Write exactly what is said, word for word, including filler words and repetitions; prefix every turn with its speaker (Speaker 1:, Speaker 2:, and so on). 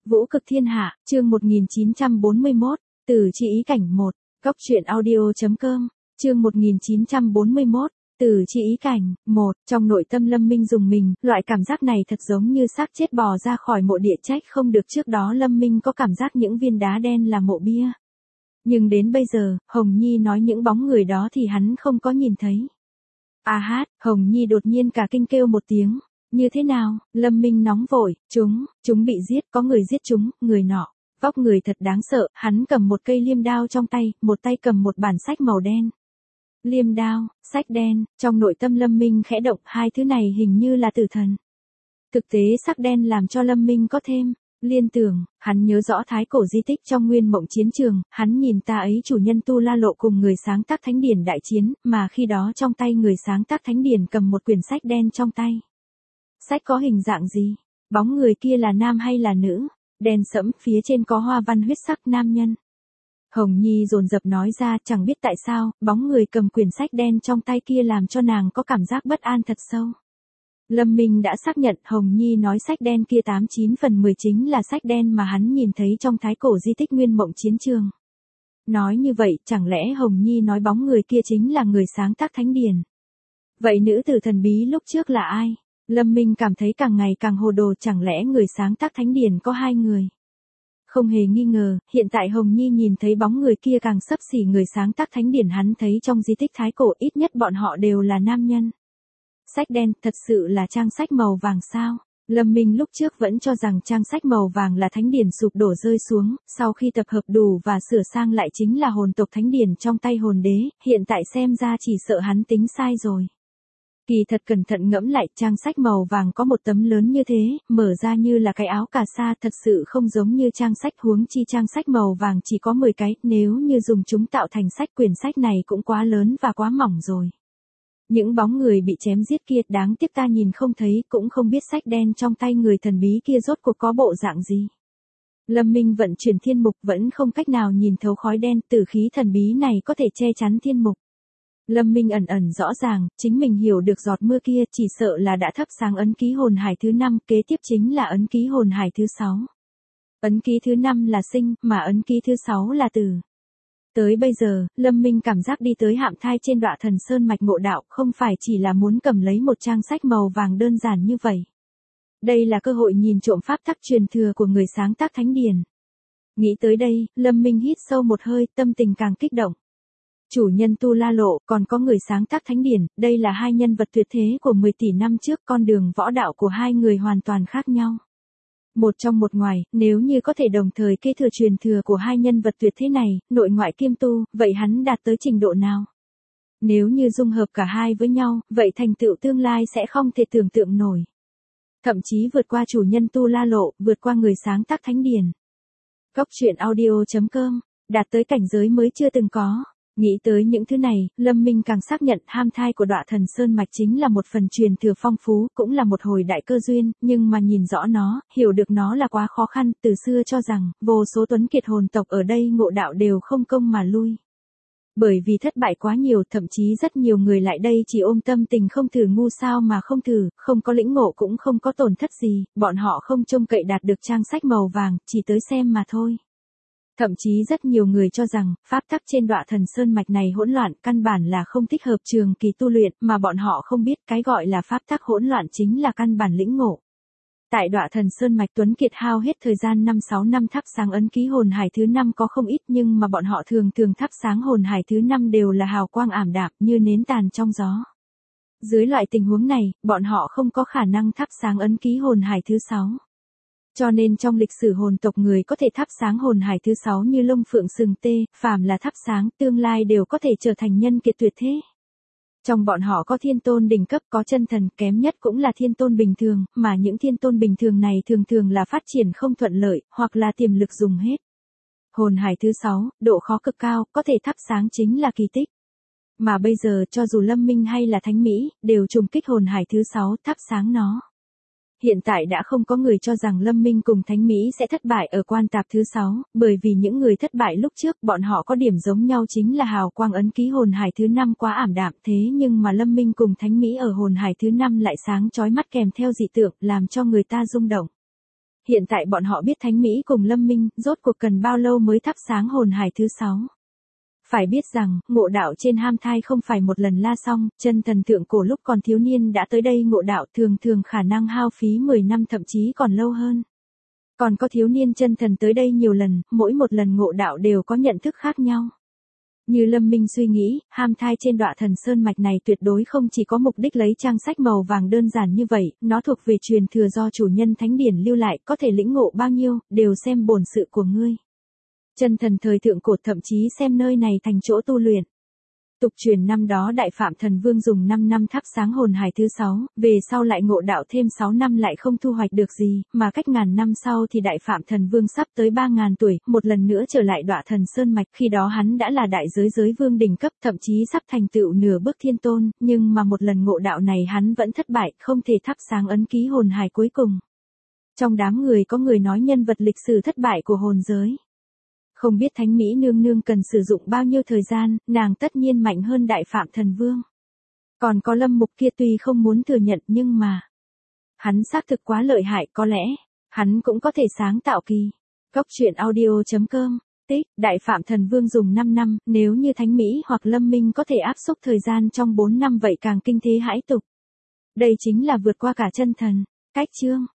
Speaker 1: Vũ cực thiên hạ, chương một nghìn chín trăm bốn mươi mốt, Từ chi ý cảnh một, Cốc truyện audio.com, chương một nghìn chín trăm bốn mươi mốt, Từ chi ý cảnh, một, trong nội tâm Lâm Minh dùng mình, loại cảm giác này thật giống như xác chết bò ra khỏi mộ địa, trách không được trước đó Lâm Minh có cảm giác những viên đá đen là mộ bia. Nhưng đến bây giờ, Hồng Nhi nói những bóng người đó thì hắn không có nhìn thấy. A hát, Hồng Nhi đột nhiên cả kinh kêu một tiếng. Như thế nào? Lâm Minh nóng vội, chúng, chúng bị giết, có người giết chúng, người nọ. Vóc người thật đáng sợ, hắn cầm một cây liêm đao trong tay, một tay cầm một bản sách màu đen. Liêm đao, sách đen, trong nội tâm Lâm Minh khẽ động, hai thứ này hình như là tử thần. Thực tế sắc đen làm cho Lâm Minh có thêm liên tưởng, hắn nhớ rõ thái cổ di tích trong nguyên mộng chiến trường, hắn nhìn ta ấy chủ nhân Tu La Lộ cùng người sáng tác thánh điển đại chiến, mà khi đó trong tay người sáng tác thánh điển cầm một quyển sách đen trong tay. Sách có hình dạng gì? Bóng người kia là nam hay là nữ? Đen sẫm, phía trên có hoa văn huyết sắc, nam nhân. Hồng Nhi dồn dập nói ra, chẳng biết tại sao, bóng người cầm quyển sách đen trong tay kia làm cho nàng có cảm giác bất an thật sâu. Lâm Minh đã xác nhận Hồng Nhi nói sách đen kia tám chín phần mười chính là sách đen mà hắn nhìn thấy trong thái cổ di tích nguyên mộng chiến trường. Nói như vậy, chẳng lẽ Hồng Nhi nói bóng người kia chính là người sáng tác thánh điển? Vậy nữ tử thần bí lúc trước là ai? Lâm Minh cảm thấy càng ngày càng hồ đồ, chẳng lẽ người sáng tác thánh điển có hai người? Không hề nghi ngờ, hiện tại Hồng Nhi nhìn thấy bóng người kia càng xấp xỉ người sáng tác thánh điển hắn thấy trong di tích thái cổ, ít nhất bọn họ đều là nam nhân. Sách đen, thật sự là trang sách màu vàng sao? Lâm Minh lúc trước vẫn cho rằng trang sách màu vàng là thánh điển sụp đổ rơi xuống, sau khi tập hợp đủ và sửa sang lại chính là hồn tộc thánh điển trong tay hồn đế, hiện tại xem ra chỉ sợ hắn tính sai rồi. Kỳ thật cẩn thận ngẫm lại, trang sách màu vàng có một tấm lớn như thế, mở ra như là cái áo cà sa, thật sự không giống như trang sách, huống chi trang sách màu vàng chỉ có mười cái, nếu như dùng chúng tạo thành sách, quyển sách này cũng quá lớn và quá mỏng rồi. Những bóng người bị chém giết kia, đáng tiếc ta nhìn không thấy, cũng không biết sách đen trong tay người thần bí kia rốt cuộc có bộ dạng gì. Lâm Minh vận chuyển thiên mục vẫn không cách nào nhìn thấu khói đen, tử khí thần bí này có thể che chắn thiên mục. Lâm Minh ẩn ẩn rõ ràng, chính mình hiểu được giọt mưa kia chỉ sợ là đã thắp sáng ấn ký hồn hải thứ năm, kế tiếp chính là ấn ký hồn hải thứ sáu. Ấn ký thứ năm là sinh, mà ấn ký thứ sáu là tử. Tới bây giờ, Lâm Minh cảm giác đi tới Hạm Thai trên Đọa Thần Sơn mạch ngộ đạo, không phải chỉ là muốn cầm lấy một trang sách màu vàng đơn giản như vậy. Đây là cơ hội nhìn trộm pháp tắc truyền thừa của người sáng tác thánh điển. Nghĩ tới đây, Lâm Minh hít sâu một hơi, tâm tình càng kích động. Chủ nhân Tu La Lộ, còn có người sáng tác thánh điển, đây là hai nhân vật tuyệt thế của mười tỷ năm trước, con đường võ đạo của hai người hoàn toàn khác nhau. Một trong một ngoài, nếu như có thể đồng thời kế thừa truyền thừa của hai nhân vật tuyệt thế này, nội ngoại kiêm tu, vậy hắn đạt tới trình độ nào? Nếu như dung hợp cả hai với nhau, vậy thành tựu tương lai sẽ không thể tưởng tượng nổi. Thậm chí vượt qua chủ nhân Tu La Lộ, vượt qua người sáng tác thánh điển. Cốc truyện audio.com, đạt tới cảnh giới mới chưa từng có. Nghĩ tới những thứ này, Lâm Minh càng xác nhận Ham Thai của Đọa Thần Sơn mạch chính là một phần truyền thừa phong phú, cũng là một hồi đại cơ duyên, nhưng mà nhìn rõ nó, hiểu được nó là quá khó khăn, từ xưa cho rằng, vô số tuấn kiệt hồn tộc ở đây ngộ đạo đều không công mà lui. Bởi vì thất bại quá nhiều, thậm chí rất nhiều người lại đây chỉ ôm tâm tình không thử, ngu sao mà không thử, không có lĩnh ngộ cũng không có tổn thất gì, bọn họ không trông cậy đạt được trang sách màu vàng, chỉ tới xem mà thôi. Thậm chí rất nhiều người cho rằng, pháp tắc trên Đọa Thần Sơn mạch này hỗn loạn, căn bản là không thích hợp trường kỳ tu luyện, mà bọn họ không biết cái gọi là pháp tắc hỗn loạn chính là căn bản lĩnh ngộ. Tại Đọa Thần Sơn mạch Tuấn Kiệt hao hết thời gian năm sáu năm thắp sáng ấn ký hồn hải thứ năm có không ít, nhưng mà bọn họ thường thường thắp sáng hồn hải thứ năm đều là hào quang ảm đạm như nến tàn trong gió. Dưới loại tình huống này, bọn họ không có khả năng thắp sáng ấn ký hồn hải thứ sáu. Cho nên trong lịch sử hồn tộc người có thể thắp sáng hồn hải thứ sáu như lông phượng sừng tê, phàm là thắp sáng, tương lai đều có thể trở thành nhân kiệt tuyệt thế. Trong bọn họ có thiên tôn đỉnh cấp, có chân thần, kém nhất cũng là thiên tôn bình thường, mà những thiên tôn bình thường này thường thường là phát triển không thuận lợi, hoặc là tiềm lực dùng hết. Hồn hải thứ sáu, độ khó cực cao, có thể thắp sáng chính là kỳ tích. Mà bây giờ cho dù Lâm Minh hay là Thánh Mỹ, đều trùng kích hồn hải thứ sáu thắp sáng nó. Hiện tại đã không có người cho rằng Lâm Minh cùng Thánh Mỹ sẽ thất bại ở quan tạp thứ sáu, bởi vì những người thất bại lúc trước bọn họ có điểm giống nhau chính là hào quang ấn ký hồn hải thứ năm quá ảm đạm, thế nhưng mà Lâm Minh cùng Thánh Mỹ ở hồn hải thứ năm lại sáng chói mắt kèm theo dị tượng, làm cho người ta rung động. Hiện tại bọn họ biết Thánh Mỹ cùng Lâm Minh, rốt cuộc cần bao lâu mới thắp sáng hồn hải thứ sáu. Phải biết rằng, ngộ đạo trên ham thai không phải một lần la xong, chân thần thượng cổ lúc còn thiếu niên đã tới đây ngộ đạo thường thường khả năng hao phí mười năm thậm chí còn lâu hơn. Còn có thiếu niên chân thần tới đây nhiều lần, mỗi một lần ngộ đạo đều có nhận thức khác nhau. Như Lâm Minh suy nghĩ, ham thai trên Đọa Thần Sơn mạch này tuyệt đối không chỉ có mục đích lấy trang sách màu vàng đơn giản như vậy, nó thuộc về truyền thừa do chủ nhân thánh điển lưu lại, có thể lĩnh ngộ bao nhiêu, đều xem bổn sự của ngươi. Chân thần thời thượng cổ thậm chí xem nơi này thành chỗ tu luyện. Tục truyền năm đó Đại Phạm Thần Vương dùng năm năm thắp sáng hồn hải thứ sáu, về sau lại ngộ đạo thêm sáu năm lại không thu hoạch được gì, mà cách ngàn năm sau thì Đại Phạm Thần Vương sắp tới ba ngàn tuổi, một lần nữa trở lại Đọa Thần Sơn mạch, khi đó hắn đã là đại giới giới vương đỉnh cấp, thậm chí sắp thành tựu nửa bước thiên tôn, nhưng mà một lần ngộ đạo này hắn vẫn thất bại, không thể thắp sáng ấn ký hồn hải cuối cùng. Trong đám người có người nói nhân vật lịch sử thất bại của hồn giới. Không biết Thánh Mỹ nương nương cần sử dụng bao nhiêu thời gian, nàng tất nhiên mạnh hơn Đại Phạm Thần Vương. Còn có Lâm Mục kia tuy không muốn thừa nhận nhưng mà, hắn xác thực quá lợi hại, có lẽ, hắn cũng có thể sáng tạo kỳ. Cốc truyện audio chấm com, tích, Đại Phạm Thần Vương dùng năm năm, nếu như Thánh Mỹ hoặc Lâm Minh có thể áp xúc thời gian trong bốn năm vậy càng kinh thế hãi tục. Đây chính là vượt qua cả chân thần. Cách chương.